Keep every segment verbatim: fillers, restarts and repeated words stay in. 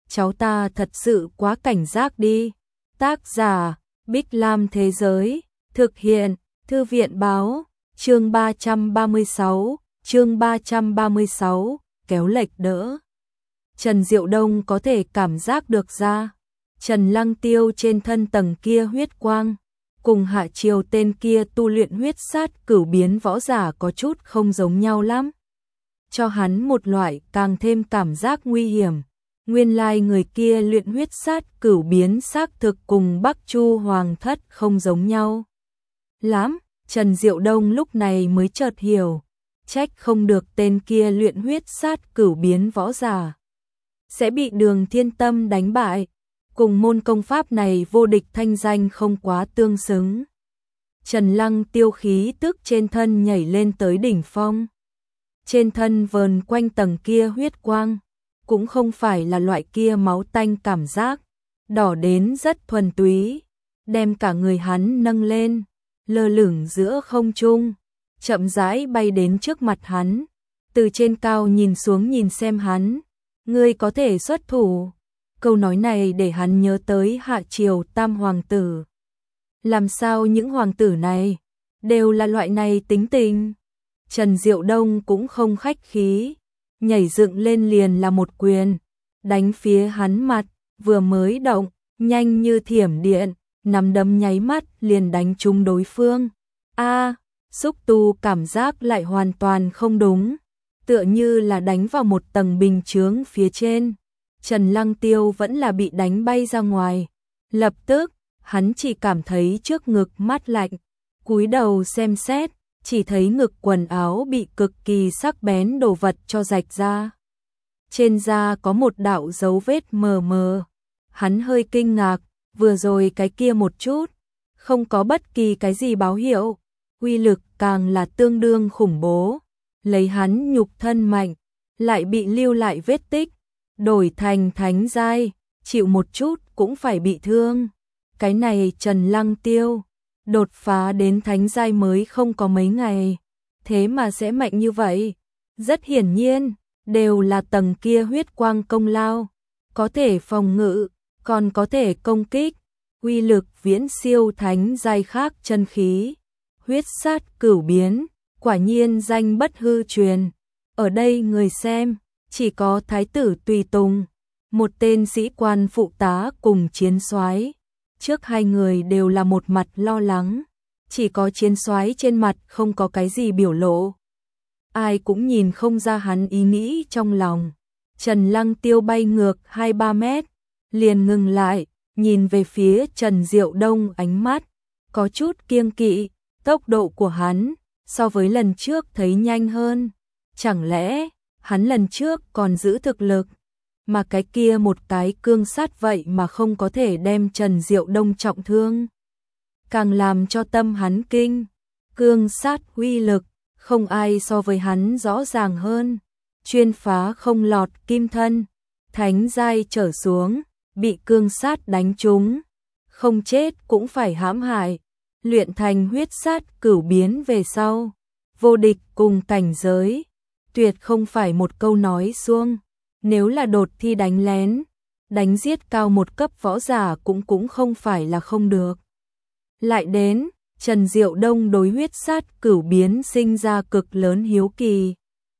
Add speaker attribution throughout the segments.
Speaker 1: cháu ta thật sự quá cảnh giác đi. Tác giả, Bích Lam Thế Giới, thực hiện, Thư viện Báo, chương ba trăm ba mươi sáu, chương ba trăm ba mươi sáu, kéo lệch đỡ. Trần Diệu Đông có thể cảm giác được ra, Trần Lăng Tiêu trên thân tầng kia huyết quang, cùng Hạ Triều tên kia tu luyện huyết sát cửu biến võ giả có chút không giống nhau lắm. Cho hắn một loại càng thêm cảm giác nguy hiểm. Nguyên lai người kia luyện huyết sát cửu biến xác thực cùng Bắc Chu Hoàng Thất không giống nhau lắm. Trần Diệu Đông lúc này mới chợt hiểu, trách không được tên kia luyện huyết sát cửu biến võ giả sẽ bị Đường Thiên Tâm đánh bại, cùng môn công pháp này vô địch thanh danh không quá tương xứng. Trần Lăng Tiêu khí tức trên thân nhảy lên tới đỉnh phong. Trên thân vờn quanh tầng kia huyết quang, cũng không phải là loại kia máu tanh cảm giác, đỏ đến rất thuần túy, đem cả người hắn nâng lên, lơ lửng giữa không trung, chậm rãi bay đến trước mặt hắn, từ trên cao nhìn xuống nhìn xem hắn, ngươi có thể xuất thủ. Câu nói này để hắn nhớ tới Hạ Triều tam hoàng tử. Làm sao những hoàng tử này đều là loại này tính tình? Trần Diệu Đông cũng không khách khí, nhảy dựng lên liền là một quyền, đánh phía hắn mặt, vừa mới động, nhanh như thiểm điện, nắm đấm nháy mắt liền đánh trúng đối phương. A, xúc tu cảm giác lại hoàn toàn không đúng, tựa như là đánh vào một tầng bình chướng phía trên. Trần Lăng Tiêu vẫn là bị đánh bay ra ngoài. Lập tức, hắn chỉ cảm thấy trước ngực mát lạnh, cúi đầu xem xét, chỉ thấy ngực quần áo bị cực kỳ sắc bén đồ vật cho rạch ra. Trên da có một đạo dấu vết mờ mờ. Hắn hơi kinh ngạc, vừa rồi cái kia một chút, không có bất kỳ cái gì báo hiệu, uy lực càng là tương đương khủng bố. Lấy hắn nhục thân mạnh, lại bị lưu lại vết tích, đổi thành thánh giai, chịu một chút cũng phải bị thương. Cái này Trần Lăng Tiêu, đột phá đến thánh giai mới không có mấy ngày, thế mà sẽ mạnh như vậy. Rất hiển nhiên, đều là tầng kia huyết quang công lao, có thể phòng ngự, còn có thể công kích, uy lực viễn siêu thánh giai khác chân khí. Huyết sát cửu biến, quả nhiên danh bất hư truyền. Ở đây người xem, chỉ có thái tử tùy tùng, một tên sĩ quan phụ tá cùng chiến soái. Trước hai người đều là một mặt lo lắng, chỉ có chiến soái trên mặt không có cái gì biểu lộ. Ai cũng nhìn không ra hắn ý nghĩ trong lòng. Trần Lăng Tiêu bay ngược hai ba mét, liền ngừng lại, nhìn về phía Trần Diệu Đông, ánh mắt có chút kiêng kỵ. Tốc độ của hắn so với lần trước thấy nhanh hơn. Chẳng lẽ hắn lần trước còn giữ thực lực, mà cái kia một cái cương sát vậy mà không có thể đem Trần Diệu Đông trọng thương? Càng làm cho tâm hắn kinh, cương sát uy lực, không ai so với hắn rõ ràng hơn. Chuyên phá không lọt kim thân, thánh giai trở xuống, bị cương sát đánh trúng, không chết cũng phải hãm hại. Luyện thành huyết sát cửu biến về sau, vô địch cùng cảnh giới, tuyệt không phải một câu nói suông. Nếu là đột thi đánh lén, đánh giết cao một cấp võ giả cũng cũng không phải là không được. Lại đến, Trần Diệu Đông đối huyết sát cửu biến sinh ra cực lớn hiếu kỳ.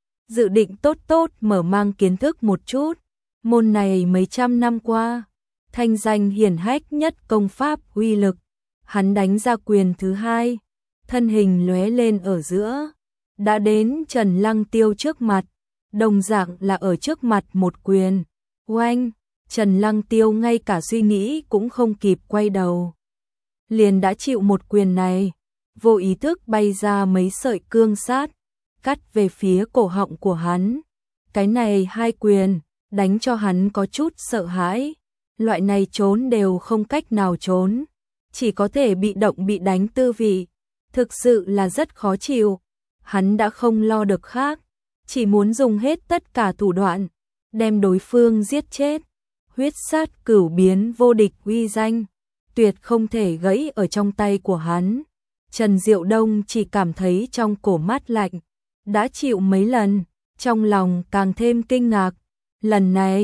Speaker 1: Dự định tốt tốt mở mang kiến thức một chút, môn này mấy trăm năm qua, thanh danh hiển hách nhất công pháp uy lực. Hắn đánh ra quyền thứ hai, thân hình lóe lên ở giữa, đã đến Trần Lăng Tiêu trước mặt, đồng dạng là ở trước mặt một quyền. Oanh, Trần Lăng Tiêu ngay cả suy nghĩ cũng không kịp quay đầu, liền đã chịu một quyền này, vô ý thức bay ra mấy sợi cương sát, cắt về phía cổ họng của hắn. Cái này hai quyền, đánh cho hắn có chút sợ hãi, loại này trốn đều không cách nào trốn, chỉ có thể bị động bị đánh tư vị, thực sự là rất khó chịu. Hắn đã không lo được khác, chỉ muốn dùng hết tất cả thủ đoạn, đem đối phương giết chết. Huyết sát cửu biến vô địch uy danh, tuyệt không thể gãy ở trong tay của hắn. Trần Diệu Đông chỉ cảm thấy trong cổ mát lạnh, đã chịu mấy lần, trong lòng càng thêm kinh ngạc. Lần này,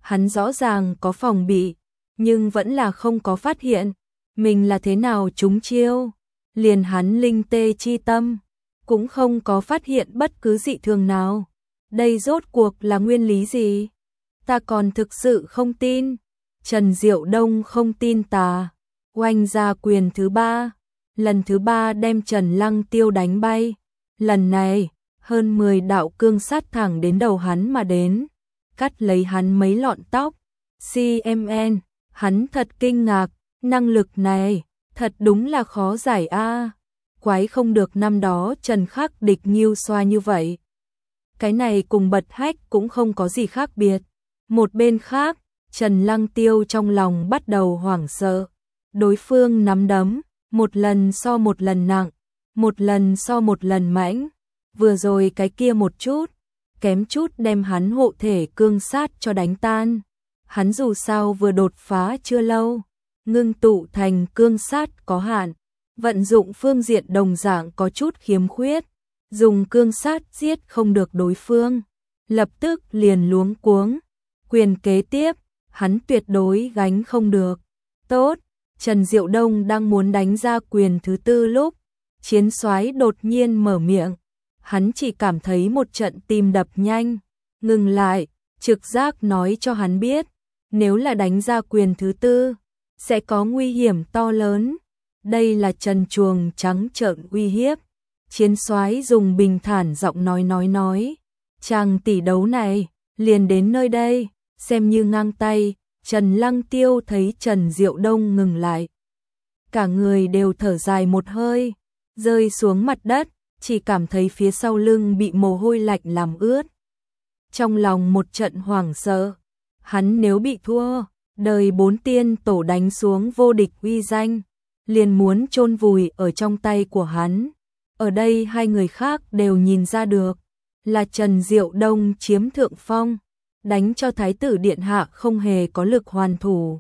Speaker 1: hắn rõ ràng có phòng bị, nhưng vẫn là không có phát hiện mình là thế nào trúng chiêu. Liền hắn linh tê chi tâm cũng không có phát hiện bất cứ dị thường nào. Đây rốt cuộc là nguyên lý gì? Ta còn thực sự không tin. Trần Diệu Đông không tin ta. Oanh ra quyền thứ ba, lần thứ ba đem Trần Lăng Tiêu đánh bay. Lần này, hơn mười đạo cương sát thẳng đến đầu hắn mà đến, cắt lấy hắn mấy lọn tóc. xê em en, hắn thật kinh ngạc, năng lực này, thật đúng là khó giải a. Quái không được năm đó Trần Khắc địch nghiêu xoa như vậy. Cái này cùng Bật Hách cũng không có gì khác biệt. Một bên khác, Trần Lăng Tiêu trong lòng bắt đầu hoảng sợ. Đối phương nắm đấm, một lần so một lần nặng, một lần so một lần mãnh. Vừa rồi cái kia một chút, kém chút đem hắn hộ thể cương sát cho đánh tan. Hắn dù sao vừa đột phá chưa lâu, ngưng tụ thành cương sát có hạn, vận dụng phương diện đồng dạng có chút khiếm khuyết, dùng cương sát giết không được đối phương, lập tức liền luống cuống. Quyền kế tiếp, hắn tuyệt đối gánh không được. Tốt, Trần Diệu Đông đang muốn đánh ra quyền thứ tư lúc, Chiến Soái đột nhiên mở miệng. Hắn chỉ cảm thấy một trận tim đập nhanh, ngừng lại, trực giác nói cho hắn biết, nếu là đánh ra quyền thứ tư, sẽ có nguy hiểm to lớn. Đây là Trần Chuồng trắng trợn uy hiếp. Chiến Soái dùng bình thản giọng nói nói nói, chàng tỷ đấu này, liền đến nơi đây, xem như ngang tay. Trần Lăng Tiêu thấy Trần Diệu Đông ngừng lại, cả người đều thở dài một hơi, rơi xuống mặt đất, chỉ cảm thấy phía sau lưng bị mồ hôi lạnh làm ướt. Trong lòng một trận hoảng sợ, hắn nếu bị thua, đời bốn tiên tổ đánh xuống vô địch uy danh, liền muốn chôn vùi ở trong tay của hắn. Ở đây hai người khác đều nhìn ra được, là Trần Diệu Đông chiếm thượng phong, đánh cho Thái tử Điện Hạ không hề có lực hoàn thủ.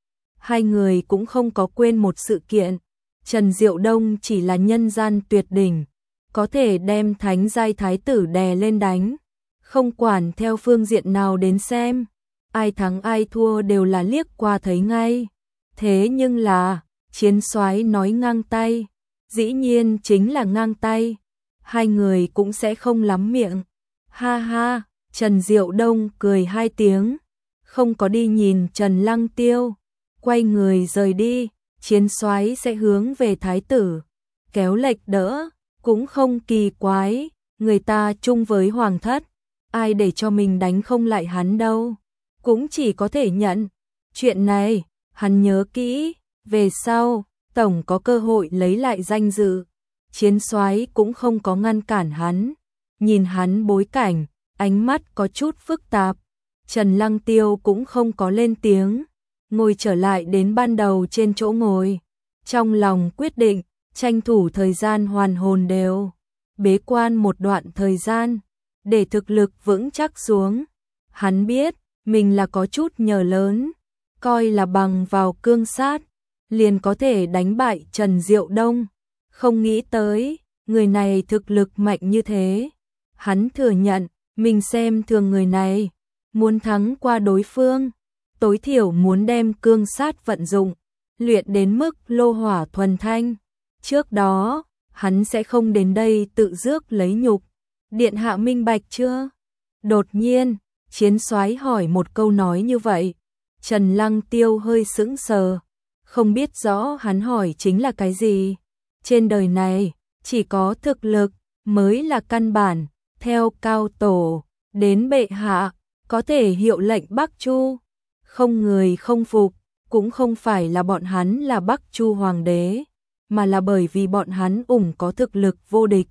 Speaker 1: Hai người cũng không có quên một sự kiện, Trần Diệu Đông chỉ là nhân gian tuyệt đỉnh, có thể đem thánh giai thái tử đè lên đánh, không quản theo phương diện nào đến xem, ai thắng ai thua đều là liếc qua thấy ngay. Thế nhưng là, Chiến Soái nói ngang tay, dĩ nhiên chính là ngang tay, hai người cũng sẽ không lắm miệng. Ha ha, Trần Diệu Đông cười hai tiếng, không có đi nhìn Trần Lăng Tiêu, quay người rời đi. Chiến Soái sẽ hướng về thái tử, kéo lệch đỡ, cũng không kỳ quái, người ta chung với hoàng thất, ai để cho mình đánh không lại hắn đâu, cũng chỉ có thể nhận. Chuyện này, hắn nhớ kỹ, về sau, tổng có cơ hội lấy lại danh dự. Chiến Soái cũng không có ngăn cản hắn, nhìn hắn bối cảnh, ánh mắt có chút phức tạp. Trần Lăng Tiêu cũng không có lên tiếng, ngồi trở lại đến ban đầu trên chỗ ngồi, trong lòng quyết định, tranh thủ thời gian hoàn hồn đều, bế quan một đoạn thời gian, để thực lực vững chắc xuống. Hắn biết, mình là có chút nhờ lớn, coi là bằng vào cương sát, liền có thể đánh bại Trần Diệu Đông. Không nghĩ tới, người này thực lực mạnh như thế. Hắn thừa nhận, mình xem thường người này, muốn thắng qua đối phương, tối thiểu muốn đem cương sát vận dụng, luyện đến mức lô hỏa thuần thanh. Trước đó, hắn sẽ không đến đây tự rước lấy nhục. Điện hạ minh bạch chưa? Đột nhiên, Chiến Soái hỏi một câu nói như vậy. Trần Lăng Tiêu hơi sững sờ, không biết rõ hắn hỏi chính là cái gì. Trên đời này, chỉ có thực lực mới là căn bản, theo cao tổ, đến bệ hạ, có thể hiệu lệnh Bắc Chu. Không người không phục, cũng không phải là bọn hắn là Bắc Chu hoàng đế, mà là bởi vì bọn hắn ủng có thực lực vô địch.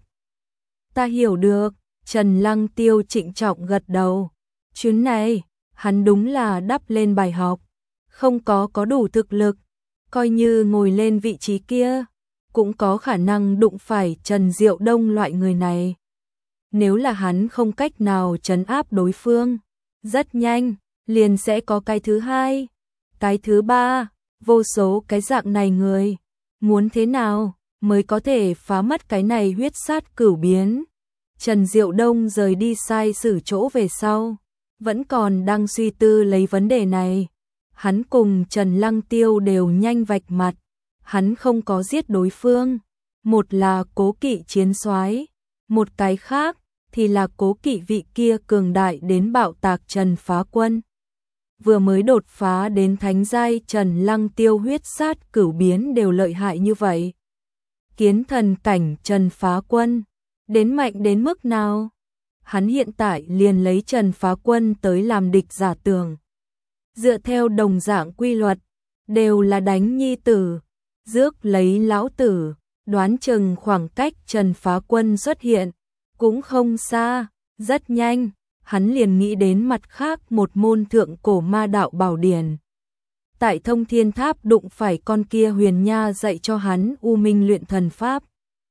Speaker 1: Ta hiểu được, Trần Lăng Tiêu trịnh trọng gật đầu. Chuyến này, hắn đúng là đắp lên bài học, không có có đủ thực lực, coi như ngồi lên vị trí kia, cũng có khả năng đụng phải Trần Diệu Đông loại người này. Nếu là hắn không cách nào trấn áp đối phương, rất nhanh, liền sẽ có cái thứ hai, cái thứ ba, vô số cái dạng này người. Muốn thế nào mới có thể phá mất cái này huyết sát cửu biến? Trần Diệu Đông rời đi sai sử chỗ về sau, vẫn còn đang suy tư lấy vấn đề này. Hắn cùng Trần Lăng Tiêu đều nhanh vạch mặt, hắn không có giết đối phương, một là cố kỵ chiến soái, một cái khác thì là cố kỵ vị kia cường đại đến bạo tạc Trần Phá Quân. Vừa mới đột phá đến thánh giai Trần Lăng Tiêu huyết sát cửu biến đều lợi hại như vậy. Kiến thần cảnh Trần Phá Quân, đến mạnh đến mức nào? Hắn hiện tại liền lấy Trần Phá Quân tới làm địch giả tưởng. Dựa theo đồng dạng quy luật, đều là đánh nhi tử, rước lấy lão tử, đoán chừng khoảng cách Trần Phá Quân xuất hiện, cũng không xa, rất nhanh, hắn liền nghĩ đến mặt khác một môn thượng cổ ma đạo bảo điển. Tại Thông Thiên Tháp đụng phải con kia Huyền Nha dạy cho hắn U Minh luyện thần pháp.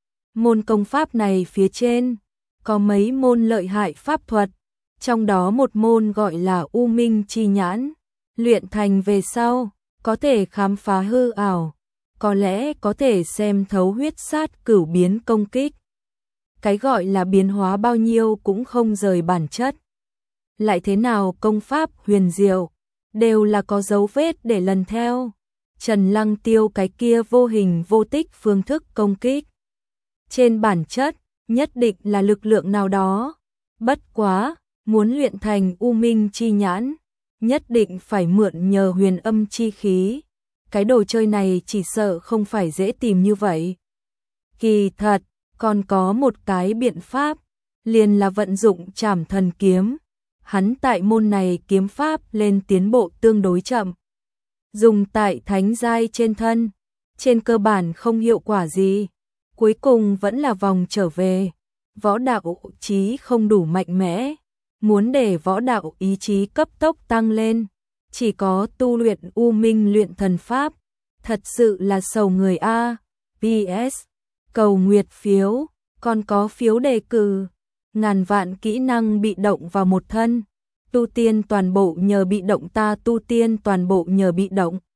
Speaker 1: Môn công pháp này phía trên, có mấy môn lợi hại pháp thuật, trong đó một môn gọi là U Minh Chi Nhãn, luyện thành về sau, có thể khám phá hư ảo, có lẽ có thể xem thấu huyết sát cửu biến công kích. Cái gọi là biến hóa bao nhiêu cũng không rời bản chất. Lại thế nào công pháp huyền diệu, đều là có dấu vết để lần theo. Trần Lăng Tiêu cái kia vô hình vô tích phương thức công kích. Trên bản chất, nhất định là lực lượng nào đó. Bất quá, muốn luyện thành U Minh Chi Nhãn, nhất định phải mượn nhờ huyền âm chi khí. Cái đồ chơi này chỉ sợ không phải dễ tìm như vậy. Kỳ thật, còn có một cái biện pháp, liền là vận dụng Trảm Thần Kiếm. Hắn tại môn này kiếm pháp lên tiến bộ tương đối chậm. Dùng tại thánh giai trên thân, trên cơ bản không hiệu quả gì. Cuối cùng vẫn là vòng trở về. Võ đạo chí không đủ mạnh mẽ. Muốn để võ đạo ý chí cấp tốc tăng lên, chỉ có tu luyện U Minh luyện thần pháp. Thật sự là sầu người A. pê ét. Cầu nguyệt phiếu, còn có phiếu đề cử. Ngàn vạn kỹ năng bị động vào một thân. Tu tiên toàn bộ nhờ bị động, ta tu tiên toàn bộ nhờ bị động.